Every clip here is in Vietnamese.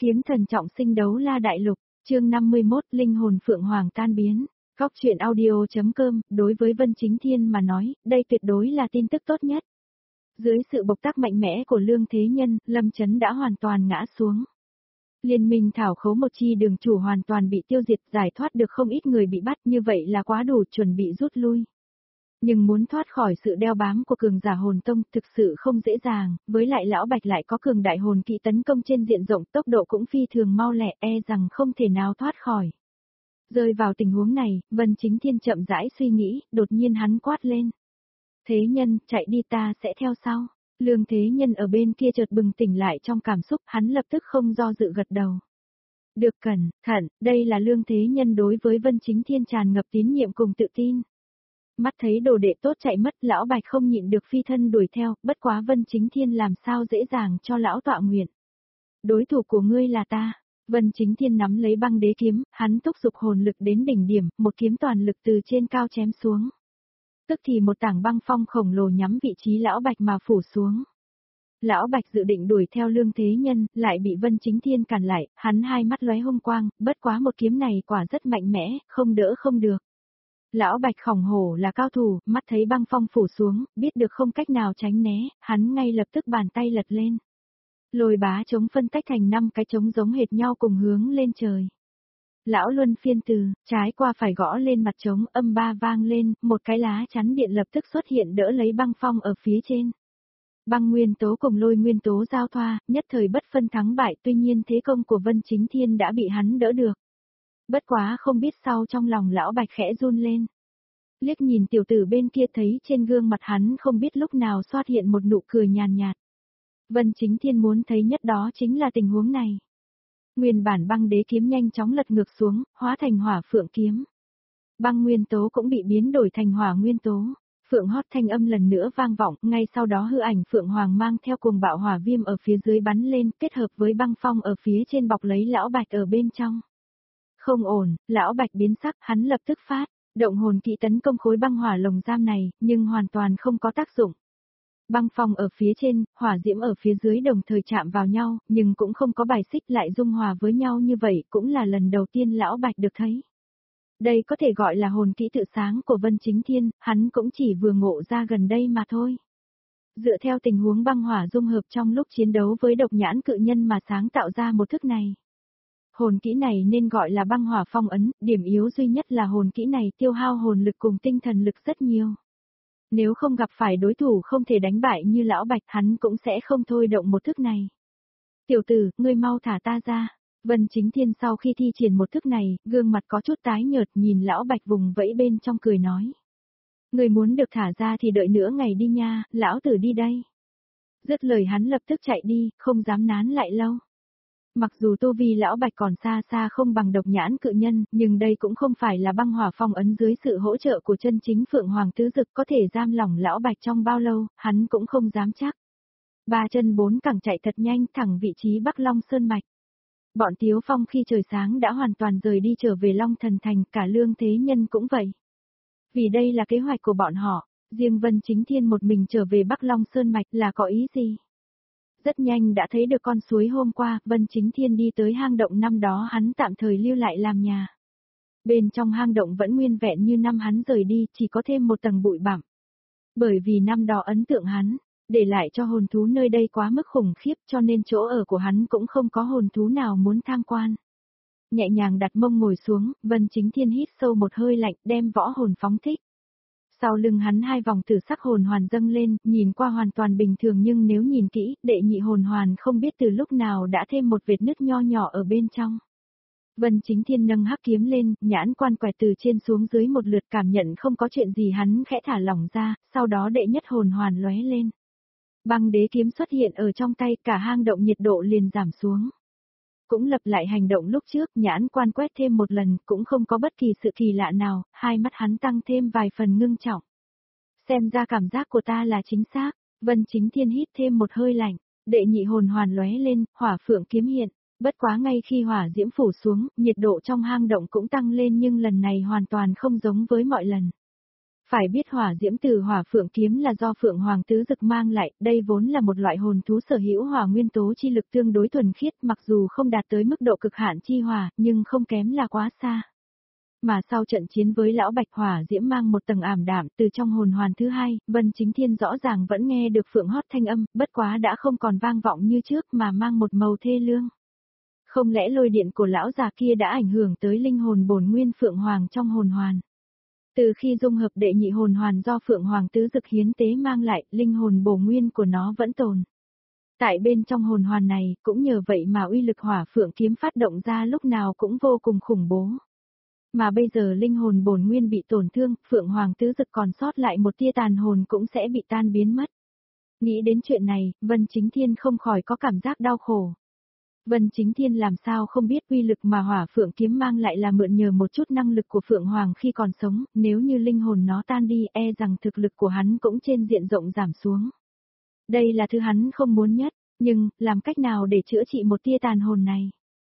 Kiếm thần trọng sinh đấu la đại lục, chương 51 linh hồn phượng hoàng tan biến. Góc truyện audio.com, đối với Vân Chính Thiên mà nói, đây tuyệt đối là tin tức tốt nhất. Dưới sự bộc tác mạnh mẽ của Lương Thế Nhân, Lâm Chấn đã hoàn toàn ngã xuống. Liên minh thảo khấu một chi đường chủ hoàn toàn bị tiêu diệt, giải thoát được không ít người bị bắt, như vậy là quá đủ, chuẩn bị rút lui. Nhưng muốn thoát khỏi sự đeo bám của cường giả hồn tông thực sự không dễ dàng, với lại lão Bạch lại có cường đại hồn kỵ tấn công trên diện rộng, tốc độ cũng phi thường mau lẹ, e rằng không thể nào thoát khỏi. Rơi vào tình huống này, Vân Chính Thiên chậm rãi suy nghĩ, đột nhiên hắn quát lên. Thế Nhân, chạy đi, ta sẽ theo sau. Lương Thế Nhân ở bên kia chợt bừng tỉnh lại trong cảm xúc, hắn lập tức không do dự gật đầu. Được, cẩn thận, đây là Lương Thế Nhân đối với Vân Chính Thiên tràn ngập tín nhiệm cùng tự tin. Mắt thấy đồ đệ tốt chạy mất, lão Bạch không nhịn được phi thân đuổi theo, bất quá Vân Chính Thiên làm sao dễ dàng cho lão tọa nguyện. Đối thủ của ngươi là ta. Vân Chính Thiên nắm lấy băng đế kiếm, hắn thúc giục hồn lực đến đỉnh điểm, một kiếm toàn lực từ trên cao chém xuống. Tức thì một tảng băng phong khổng lồ nhắm vị trí lão Bạch mà phủ xuống. Lão Bạch dự định đuổi theo Lương Thế Nhân, lại bị Vân Chính Thiên cản lại, hắn hai mắt lóe hung quang, bất quá một kiếm này quả rất mạnh mẽ, không đỡ không được. Lão Bạch khổng hổ là cao thủ, mắt thấy băng phong phủ xuống, biết được không cách nào tránh né, hắn ngay lập tức bàn tay lật lên. Lôi bá trống phân tách thành 5 cái trống giống hệt nhau cùng hướng lên trời. Lão luân phiên từ, trái qua phải gõ lên mặt trống, âm ba vang lên, một cái lá chắn điện lập tức xuất hiện đỡ lấy băng phong ở phía trên. Băng nguyên tố cùng lôi nguyên tố giao thoa, nhất thời bất phân thắng bại, tuy nhiên thế công của Vân Chính Thiên đã bị hắn đỡ được. Bất quá không biết sau trong lòng lão Bạch khẽ run lên. Liếc nhìn tiểu tử bên kia thấy trên gương mặt hắn không biết lúc nào xuất hiện một nụ cười nhàn nhạt. Vân Chính Thiên muốn thấy nhất đó chính là tình huống này. Nguyên bản băng đế kiếm nhanh chóng lật ngược xuống, hóa thành hỏa phượng kiếm. Băng nguyên tố cũng bị biến đổi thành hỏa nguyên tố. Phượng hót thanh âm lần nữa vang vọng, ngay sau đó hư ảnh Phượng Hoàng mang theo cuồng bạo hỏa viêm ở phía dưới bắn lên, kết hợp với băng phong ở phía trên bọc lấy lão Bạch ở bên trong. Không ổn, lão Bạch biến sắc, hắn lập tức phát động hồn kỵ tấn công khối băng hỏa lồng giam này, nhưng hoàn toàn không có tác dụng. Băng phong ở phía trên, hỏa diễm ở phía dưới đồng thời chạm vào nhau, nhưng cũng không có bài xích, lại dung hòa với nhau như vậy, cũng là lần đầu tiên lão Bạch được thấy. Đây có thể gọi là hồn kỹ tự sáng của Vân Chính Thiên, hắn cũng chỉ vừa ngộ ra gần đây mà thôi. Dựa theo tình huống băng hỏa dung hợp trong lúc chiến đấu với độc nhãn cự nhân mà sáng tạo ra một thức này. Hồn kỹ này nên gọi là băng hỏa phong ấn, điểm yếu duy nhất là hồn kỹ này tiêu hao hồn lực cùng tinh thần lực rất nhiều. Nếu không gặp phải đối thủ không thể đánh bại như lão Bạch, hắn cũng sẽ không thôi động một thức này. Tiểu tử, ngươi mau thả ta ra. Vân Chính Thiên sau khi thi triển một thức này, gương mặt có chút tái nhợt, nhìn lão Bạch vùng vẫy bên trong cười nói. Ngươi muốn được thả ra thì đợi nửa ngày đi nha, lão tử đi đây. Dứt lời hắn lập tức chạy đi, không dám nán lại lâu. Mặc dù tu vi lão Bạch còn xa xa không bằng độc nhãn cự nhân, nhưng đây cũng không phải là băng hỏa phong ấn dưới sự hỗ trợ của chân chính Phượng Hoàng tứ dực có thể giam lỏng lão Bạch trong bao lâu, hắn cũng không dám chắc. 3 chân 4 cẳng chạy thật nhanh thẳng vị trí Bắc Long Sơn Mạch. Bọn Tiếu Phong khi trời sáng đã hoàn toàn rời đi trở về Long Thần Thành, cả Lương Thế Nhân cũng vậy. Vì đây là kế hoạch của bọn họ, riêng Vân Chính Thiên một mình trở về Bắc Long Sơn Mạch là có ý gì? Rất nhanh đã thấy được con suối hôm qua, Vân Chính Thiên đi tới hang động năm đó hắn tạm thời lưu lại làm nhà. Bên trong hang động vẫn nguyên vẹn như năm hắn rời đi, chỉ có thêm một tầng bụi bặm. Bởi vì năm đó ấn tượng hắn, để lại cho hồn thú nơi đây quá mức khủng khiếp cho nên chỗ ở của hắn cũng không có hồn thú nào muốn tham quan. Nhẹ nhàng đặt mông ngồi xuống, Vân Chính Thiên hít sâu một hơi lạnh đem võ hồn phóng thích. Sau lưng hắn 2 vòng tử sắc hồn hoàn dâng lên, nhìn qua hoàn toàn bình thường nhưng nếu nhìn kỹ, đệ nhị hồn hoàn không biết từ lúc nào đã thêm một vệt nứt nho nhỏ ở bên trong. Vân Chính Thiên nâng hắc kiếm lên, nhãn quan quẹt từ trên xuống dưới một lượt cảm nhận không có chuyện gì hắn khẽ thả lỏng ra, sau đó đệ nhất hồn hoàn lóe lên. Băng đế kiếm xuất hiện ở trong tay, cả hang động nhiệt độ liền giảm xuống. Cũng lập lại hành động lúc trước, nhãn quan quét thêm một lần, cũng không có bất kỳ sự kỳ lạ nào, hai mắt hắn tăng thêm vài phần ngưng trọng. Xem ra cảm giác của ta là chính xác, Vân Chính Thiên hít thêm một hơi lạnh, đệ nhị hồn hoàn lóe lên, hỏa phượng kiếm hiện, bất quá ngay khi hỏa diễm phủ xuống, nhiệt độ trong hang động cũng tăng lên nhưng lần này hoàn toàn không giống với mọi lần. Phải biết hỏa diễm từ hỏa phượng kiếm là do Phượng Hoàng Tứ Dực mang lại, đây vốn là một loại hồn thú sở hữu hỏa nguyên tố chi lực tương đối thuần khiết, mặc dù không đạt tới mức độ cực hạn chi hỏa, nhưng không kém là quá xa. Mà sau trận chiến với lão Bạch, hỏa diễm mang một tầng ảm đạm, từ trong hồn hoàn thứ hai, Vân Chính Thiên rõ ràng vẫn nghe được phượng hót thanh âm, bất quá đã không còn vang vọng như trước mà mang một màu thê lương. Không lẽ lôi điện của lão già kia đã ảnh hưởng tới linh hồn bổn nguyên Phượng Hoàng trong hồn hoàn? Từ khi dung hợp đệ nhị hồn hoàn do Phượng Hoàng Tứ Dực hiến tế mang lại, linh hồn bổ nguyên của nó vẫn tồn. Tại bên trong hồn hoàn này, cũng nhờ vậy mà uy lực hỏa phượng kiếm phát động ra lúc nào cũng vô cùng khủng bố. Mà bây giờ linh hồn bổn nguyên bị tổn thương, Phượng Hoàng Tứ Dực còn sót lại một tia tàn hồn cũng sẽ bị tan biến mất. Nghĩ đến chuyện này, Vân Chính Thiên không khỏi có cảm giác đau khổ. Vân Chính Thiên làm sao không biết uy lực mà hỏa phượng kiếm mang lại là mượn nhờ một chút năng lực của Phượng Hoàng khi còn sống, nếu như linh hồn nó tan đi e rằng thực lực của hắn cũng trên diện rộng giảm xuống. Đây là thứ hắn không muốn nhất, nhưng, làm cách nào để chữa trị một tia tàn hồn này?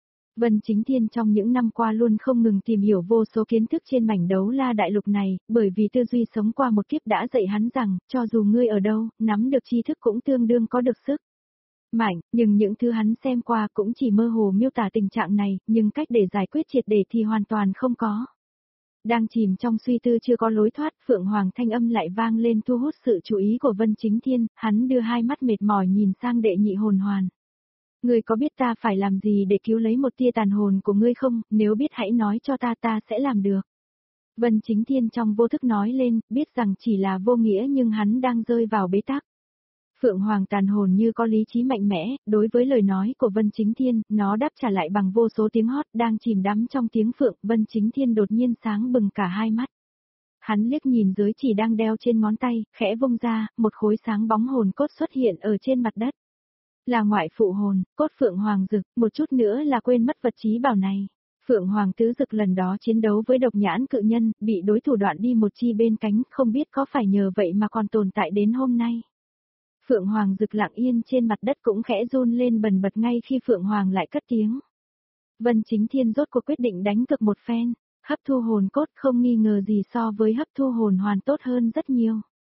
Vân Chính Thiên trong những năm qua luôn không ngừng tìm hiểu vô số kiến thức trên mảnh đấu la đại lục này, bởi vì tư duy sống qua một kiếp đã dạy hắn rằng, cho dù ngươi ở đâu, nắm được tri thức cũng tương đương có được sức mạnh, nhưng những thứ hắn xem qua cũng chỉ mơ hồ miêu tả tình trạng này, nhưng cách để giải quyết triệt để thì hoàn toàn không có. Đang chìm trong suy tư chưa có lối thoát, Phượng Hoàng thanh âm lại vang lên thu hút sự chú ý của Vân Chính Thiên, hắn đưa hai mắt mệt mỏi nhìn sang đệ nhị hồn hoàn. Ngươi có biết ta phải làm gì để cứu lấy một tia tàn hồn của ngươi không, nếu biết hãy nói cho ta sẽ làm được. Vân Chính Thiên trong vô thức nói lên, biết rằng chỉ là vô nghĩa nhưng hắn đang rơi vào bế tắc. Phượng Hoàng tàn hồn như có lý trí mạnh mẽ, đối với lời nói của Vân Chính Thiên, nó đáp trả lại bằng vô số tiếng hót đang chìm đắm trong tiếng phượng, Vân Chính Thiên đột nhiên sáng bừng cả hai mắt. Hắn liếc nhìn giới chỉ đang đeo trên ngón tay, khẽ vung ra, một khối sáng bóng hồn cốt xuất hiện ở trên mặt đất. Là ngoại phụ hồn, cốt Phượng Hoàng Dực, một chút nữa là quên mất vật trí bảo này. Phượng Hoàng Tứ Dực lần đó chiến đấu với độc nhãn cự nhân, bị đối thủ đoạn đi một chi bên cánh, không biết có phải nhờ vậy mà còn tồn tại đến hôm nay. Phượng Hoàng Dực lặng yên trên mặt đất cũng khẽ run lên bần bật ngay khi Phượng Hoàng lại cất tiếng. Vân Chính Thiên rốt cuộc quyết định đánh cược một phen, hấp thu hồn cốt không nghi ngờ gì so với hấp thu hồn hoàn tốt hơn rất nhiều.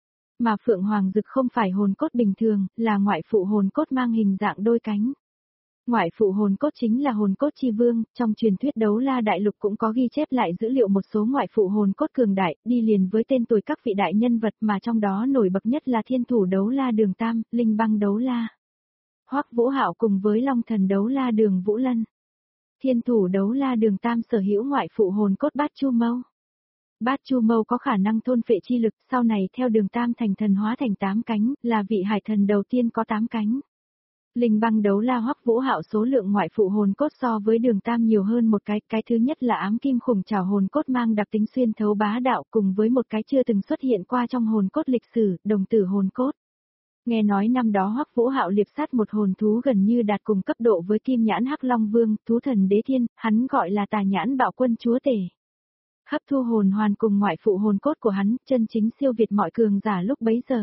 Mà Phượng Hoàng Dực không phải hồn cốt bình thường, là ngoại phụ hồn cốt mang hình dạng đôi cánh. Ngoại phụ hồn cốt chính là hồn cốt chi vương, trong truyền thuyết đấu la đại lục cũng có ghi chép lại dữ liệu một số ngoại phụ hồn cốt cường đại, đi liền với tên tuổi các vị đại nhân vật mà trong đó nổi bật nhất là thiên thủ đấu la Đường Tam, linh băng đấu la Hoắc Vũ Hạo cùng với long thần đấu la Đường Vũ Lân. Thiên thủ đấu la Đường Tam sở hữu ngoại phụ hồn cốt Bát Chu Mâu. Bát Chu Mâu có khả năng thôn phệ chi lực, sau này theo Đường Tam thành thần hóa thành 8 cánh, là vị hải thần đầu tiên có 8 cánh. Linh băng đấu la Hoắc Vũ Hạo số lượng ngoại phụ hồn cốt so với Đường Tam nhiều hơn một cái thứ nhất là ám kim khủng trảo hồn cốt mang đặc tính xuyên thấu bá đạo cùng với một cái chưa từng xuất hiện qua trong hồn cốt lịch sử, đồng tử hồn cốt. Nghe nói năm đó Hoắc Vũ Hạo liệp sát một hồn thú gần như đạt cùng cấp độ với Kim Nhãn Hắc Long Vương, thú thần đế thiên, hắn gọi là Tà Nhãn Bạo Quân chúa tể. Hấp thu hồn hoàn cùng ngoại phụ hồn cốt của hắn, chân chính siêu việt mọi cường giả lúc bấy giờ.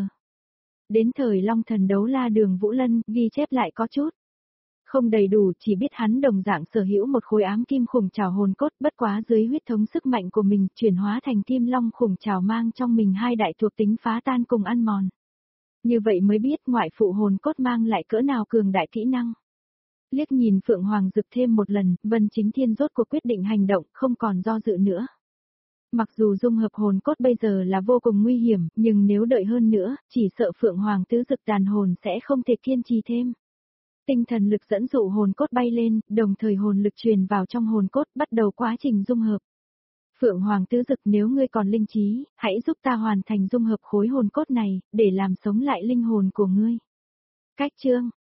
Đến thời long thần đấu la Đường Vũ Lân, ghi chép lại có chút không đầy đủ, chỉ biết hắn đồng dạng sở hữu một khối ám kim khủng trảo hồn cốt, bất quá dưới huyết thống sức mạnh của mình, chuyển hóa thành kim long khủng trảo mang trong mình hai đại thuộc tính phá tan cùng ăn mòn. Như vậy mới biết ngoại phụ hồn cốt mang lại cỡ nào cường đại kỹ năng. Liếc nhìn Phượng Hoàng Dực thêm một lần, Vân Chính Thiên rốt cuộc quyết định hành động, không còn do dự nữa. Mặc dù dung hợp hồn cốt bây giờ là vô cùng nguy hiểm, nhưng nếu đợi hơn nữa, chỉ sợ Phượng Hoàng Tứ Dực tàn hồn sẽ không thể kiên trì thêm. Tinh thần lực dẫn dụ hồn cốt bay lên, đồng thời hồn lực truyền vào trong hồn cốt, bắt đầu quá trình dung hợp. Phượng Hoàng Tứ Dực, nếu ngươi còn linh trí, hãy giúp ta hoàn thành dung hợp khối hồn cốt này, để làm sống lại linh hồn của ngươi. Cách chương